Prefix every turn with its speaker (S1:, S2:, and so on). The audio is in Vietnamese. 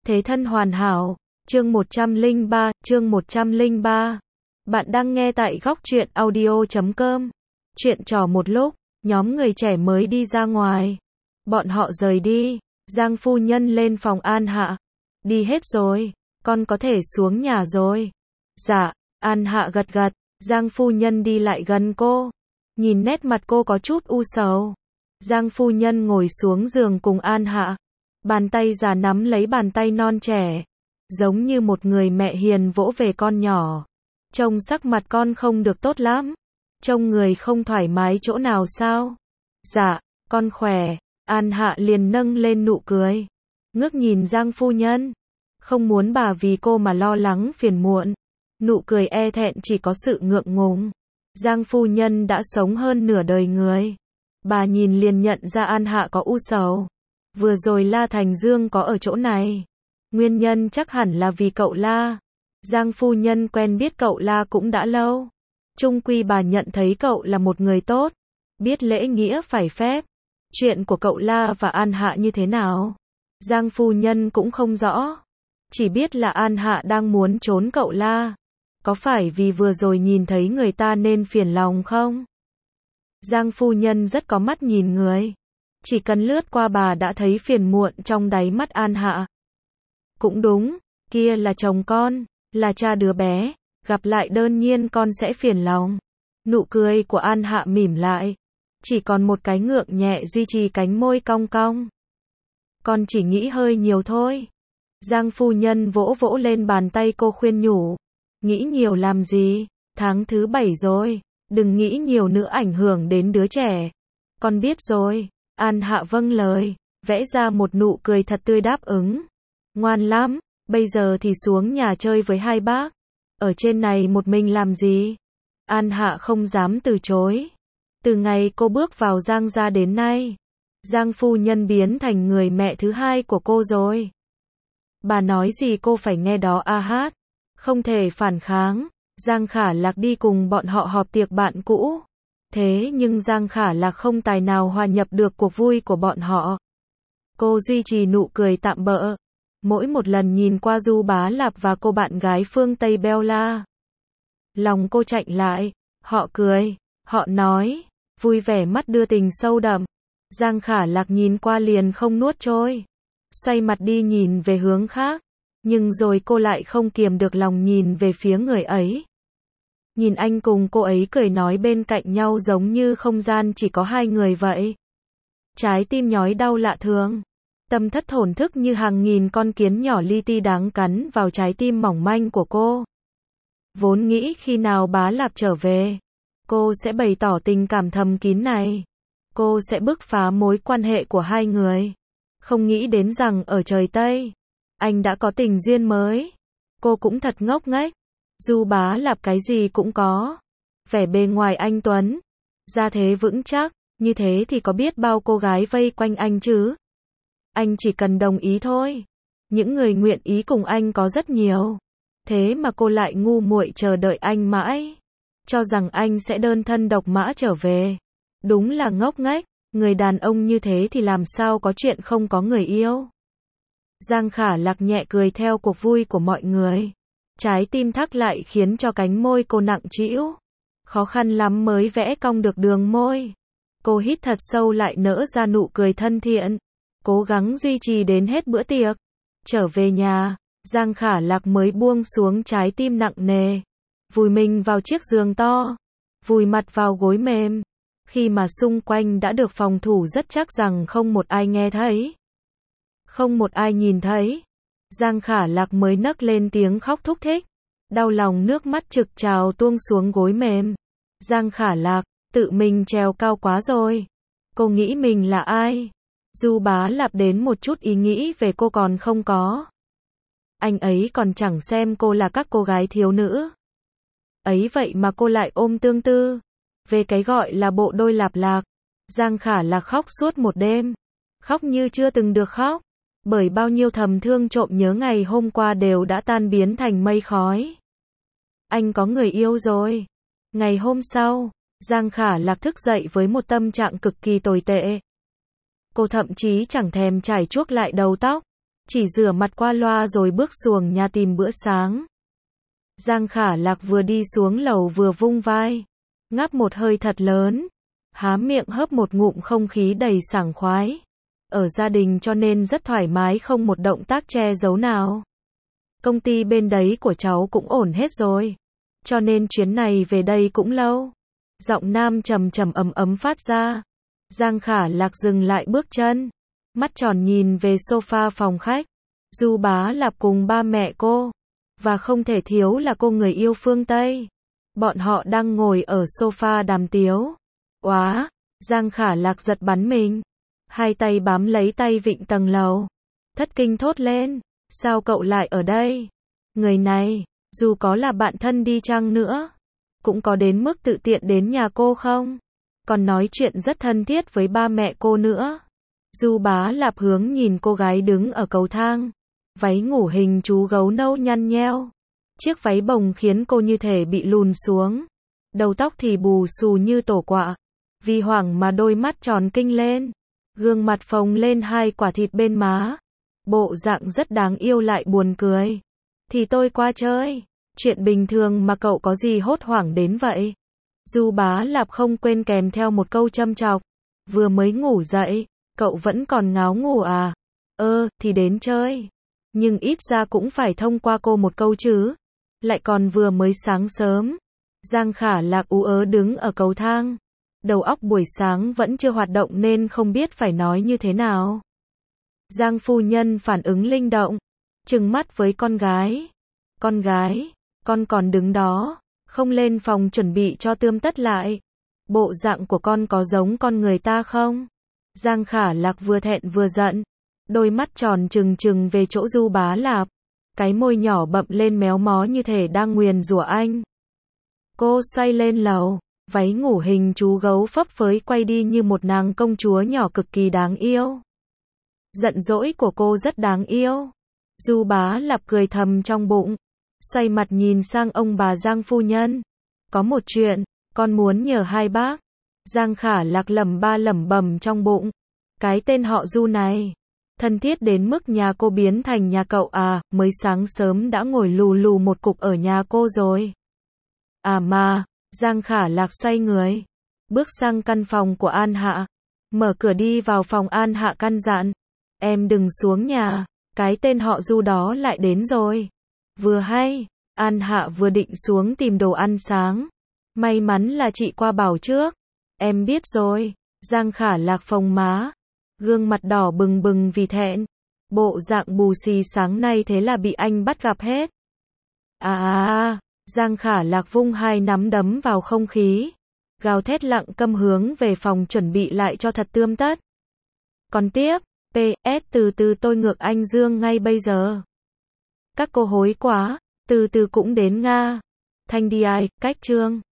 S1: Thế thân hoàn hảo, chương 103. Bạn đang nghe tại góc truyện audio.com. Chuyện trò một lúc, nhóm người trẻ mới đi ra ngoài. Bọn họ rời đi, Giang phu nhân lên phòng An Hạ. Đi hết rồi, con có thể xuống nhà rồi. Dạ, An Hạ gật gật, Giang phu nhân đi lại gần cô. Nhìn nét mặt cô có chút u sầu. Giang phu nhân ngồi xuống giường cùng An Hạ. Bàn tay già nắm lấy bàn tay non trẻ. Giống như một người mẹ hiền vỗ về con nhỏ. Trông sắc mặt con không được tốt lắm. Trông người không thoải mái chỗ nào sao? Dạ, con khỏe. An Hạ liền nâng lên nụ cười. Ngước nhìn Giang phu nhân. Không muốn bà vì cô mà lo lắng phiền muộn. Nụ cười e thẹn chỉ có sự ngượng ngùng. Giang phu nhân đã sống hơn nửa đời người. Bà nhìn liền nhận ra An Hạ có u sầu. Vừa rồi La Thành Dương có ở chỗ này. Nguyên nhân chắc hẳn là vì cậu La. Giang phu nhân quen biết cậu La cũng đã lâu. Chung quy bà nhận thấy cậu là một người tốt. Biết lễ nghĩa phải phép. Chuyện của cậu La và An Hạ như thế nào? Giang phu nhân cũng không rõ. Chỉ biết là An Hạ đang muốn trốn cậu La. Có phải vì vừa rồi nhìn thấy người ta nên phiền lòng không? Giang phu nhân rất có mắt nhìn người. Chỉ cần lướt qua bà đã thấy phiền muộn trong đáy mắt An Hạ. Cũng đúng, kia là chồng con, là cha đứa bé, gặp lại đơn nhiên con sẽ phiền lòng. Nụ cười của An Hạ mỉm lại. Chỉ còn một cái ngượng nhẹ duy trì cánh môi cong cong. Con chỉ nghĩ hơi nhiều thôi. Giang phu nhân vỗ vỗ lên bàn tay cô khuyên nhủ. Nghĩ nhiều làm gì, tháng thứ 7 rồi, đừng nghĩ nhiều nữa ảnh hưởng đến đứa trẻ. Con biết rồi. An Hạ vâng lời, vẽ ra một nụ cười thật tươi đáp ứng. Ngoan lắm, bây giờ thì xuống nhà chơi với hai bác. Ở trên này một mình làm gì? An Hạ không dám từ chối. Từ ngày cô bước vào Giang gia đến nay, Giang phu nhân biến thành người mẹ thứ hai của cô rồi. Bà nói gì cô phải nghe đó a hát. Không thể phản kháng. Giang Khả Lạc đi cùng bọn họ họp tiệc bạn cũ. Thế nhưng Giang Khả Lạc không tài nào hòa nhập được cuộc vui của bọn họ. Cô duy trì nụ cười tạm bợ. Mỗi một lần nhìn qua Du Bá Lạp và cô bạn gái phương Tây Bella. Lòng cô chạnh lại. Họ cười. Họ nói. Vui vẻ mắt đưa tình sâu đậm. Giang Khả Lạc nhìn qua liền không nuốt trôi. Xoay mặt đi nhìn về hướng khác. Nhưng rồi cô lại không kiềm được lòng nhìn về phía người ấy. Nhìn anh cùng cô ấy cười nói bên cạnh nhau giống như không gian chỉ có hai người vậy. Trái tim nhói đau lạ thường. Tâm thất thổn thức như hàng nghìn con kiến nhỏ li ti đáng cắn vào trái tim mỏng manh của cô. Vốn nghĩ khi nào Bá Lạp trở về, cô sẽ bày tỏ tình cảm thầm kín này. Cô sẽ bứt phá mối quan hệ của hai người. Không nghĩ đến rằng ở trời Tây, anh đã có tình duyên mới. Cô cũng thật ngốc nghếch. Du Bá Lạp cái gì cũng có. Vẻ bề ngoài anh tuấn, gia thế vững chắc, như thế thì có biết bao cô gái vây quanh anh chứ. Anh chỉ cần đồng ý thôi. Những người nguyện ý cùng anh có rất nhiều. Thế mà cô lại ngu muội chờ đợi anh mãi. Cho rằng anh sẽ đơn thân độc mã trở về. Đúng là ngốc nghếch. Người đàn ông như thế thì làm sao có chuyện không có người yêu. Giang Khả Lạc nhẹ cười theo cuộc vui của mọi người. Trái tim thắt lại khiến cho cánh môi cô nặng trĩu. Khó khăn lắm mới vẽ cong được đường môi. Cô hít thật sâu lại nở ra nụ cười thân thiện. Cố gắng duy trì đến hết bữa tiệc. Trở về nhà, Giang Khả Lạc mới buông xuống trái tim nặng nề. Vùi mình vào chiếc giường to. Vùi mặt vào gối mềm. Khi mà xung quanh đã được phòng thủ rất chắc rằng không một ai nghe thấy. Không một ai nhìn thấy. Giang Khả Lạc mới nấc lên tiếng khóc thúc thích. Đau lòng nước mắt trực trào tuôn xuống gối mềm. Giang Khả Lạc, tự mình trèo cao quá rồi. Cô nghĩ mình là ai? Du Bá Lạp đến một chút ý nghĩ về cô còn không có. Anh ấy còn chẳng xem cô là các cô gái thiếu nữ. Ấy vậy mà cô lại ôm tương tư. Về cái gọi là bộ đôi lạp lạc. Giang Khả Lạc khóc suốt một đêm. Khóc như chưa từng được khóc. Bởi bao nhiêu thầm thương trộm nhớ ngày hôm qua đều đã tan biến thành mây khói. Anh có người yêu rồi. Ngày hôm sau, Giang Khả Lạc thức dậy với một tâm trạng cực kỳ tồi tệ. Cô thậm chí chẳng thèm chải chuốt lại đầu tóc. chỉ rửa mặt qua loa rồi bước xuồng nhà tìm bữa sáng. Giang Khả Lạc vừa đi xuống lầu vừa vung vai, ngáp một hơi thật lớn, há miệng hớp một ngụm không khí đầy sảng khoái. Ở gia đình cho nên rất thoải mái, không một động tác che giấu nào. Công ty bên đấy của cháu cũng ổn hết rồi, cho nên chuyến này về đây cũng lâu. Giọng nam trầm trầm ấm ấm phát ra. Giang Khả Lạc dừng lại bước chân, mắt tròn nhìn về sofa phòng khách. Du Bá Lạp cùng ba mẹ cô, và không thể thiếu là cô người yêu phương Tây. Bọn họ đang ngồi ở sofa đàm tiếu. Oá, Giang Khả Lạc giật bắn mình, hai tay bám lấy tay vịn tầng lầu, thất kinh thốt lên, sao cậu lại ở đây? Người này, dù có là bạn thân đi chăng nữa, cũng có đến mức tự tiện đến nhà cô không? Còn nói chuyện rất thân thiết với ba mẹ cô nữa. Du Bá Lạp hướng nhìn cô gái đứng ở cầu thang, váy ngủ hình chú gấu nâu nhăn nheo. Chiếc váy bồng khiến cô như thể bị lùn xuống, đầu tóc thì bù xù như tổ quạ. Vì hoảng mà đôi mắt tròn kinh lên, gương mặt phồng lên hai quả thịt bên má. Bộ dạng rất đáng yêu lại buồn cười. Thì tôi qua chơi, chuyện bình thường mà cậu có gì hốt hoảng đến vậy? Du Bá Lạp không quên kèm theo một câu châm chọc. Vừa mới ngủ dậy, cậu vẫn còn ngáo ngủ à? Thì đến chơi. Nhưng ít ra cũng phải thông qua cô một câu chứ. Lại còn vừa mới sáng sớm. Giang Khả Lạc ú ớ đứng ở cầu thang. Đầu óc buổi sáng vẫn chưa hoạt động nên không biết phải nói như thế nào. Giang phu nhân phản ứng linh động, trừng mắt với con gái. Con gái, con còn đứng đó, không lên phòng chuẩn bị cho tươm tất lại. Bộ dạng của con có giống con người ta không? Giang Khả Lạc vừa thẹn vừa giận, đôi mắt tròn trừng trừng về chỗ Du Bá Lạp, cái môi nhỏ bậm lên méo mó như thể đang nguyền rủa anh. Cô xoay lên lầu, váy ngủ hình chú gấu phấp phới quay đi như một nàng công chúa nhỏ cực kỳ đáng yêu. Giận dỗi của cô rất đáng yêu. Du Bá Lạp cười thầm trong bụng, xoay mặt nhìn sang ông bà Giang phu nhân. Có một chuyện, con muốn nhờ hai bác. Giang Khả Lạc lẩm bẩm trong bụng. Cái tên họ Du này, thân thiết đến mức nhà cô biến thành nhà cậu à, mới sáng sớm đã ngồi lù lù một cục ở nhà cô rồi. À mà, Giang Khả Lạc xoay người, bước sang căn phòng của An Hạ, mở cửa đi vào phòng. An Hạ căn dặn, em đừng xuống nhà, cái tên họ Du đó lại đến rồi. Vừa hay, An Hạ vừa định xuống tìm đồ ăn sáng. May mắn là chị qua bảo trước. Em biết rồi. Giang Khả Lạc phồng má, gương mặt đỏ bừng bừng vì thẹn. Bộ dạng bù xì sáng nay thế là bị anh bắt gặp hết. Giang Khả Lạc vung hai nắm đấm vào không khí, gào thét lặng câm hướng về phòng chuẩn bị lại cho thật tươm tất. Còn tiếp, PS từ từ tôi ngược anh Dương ngay bây giờ. Các cô hối quá, từ từ cũng đến Nga. Thanh đi ai, cách chương.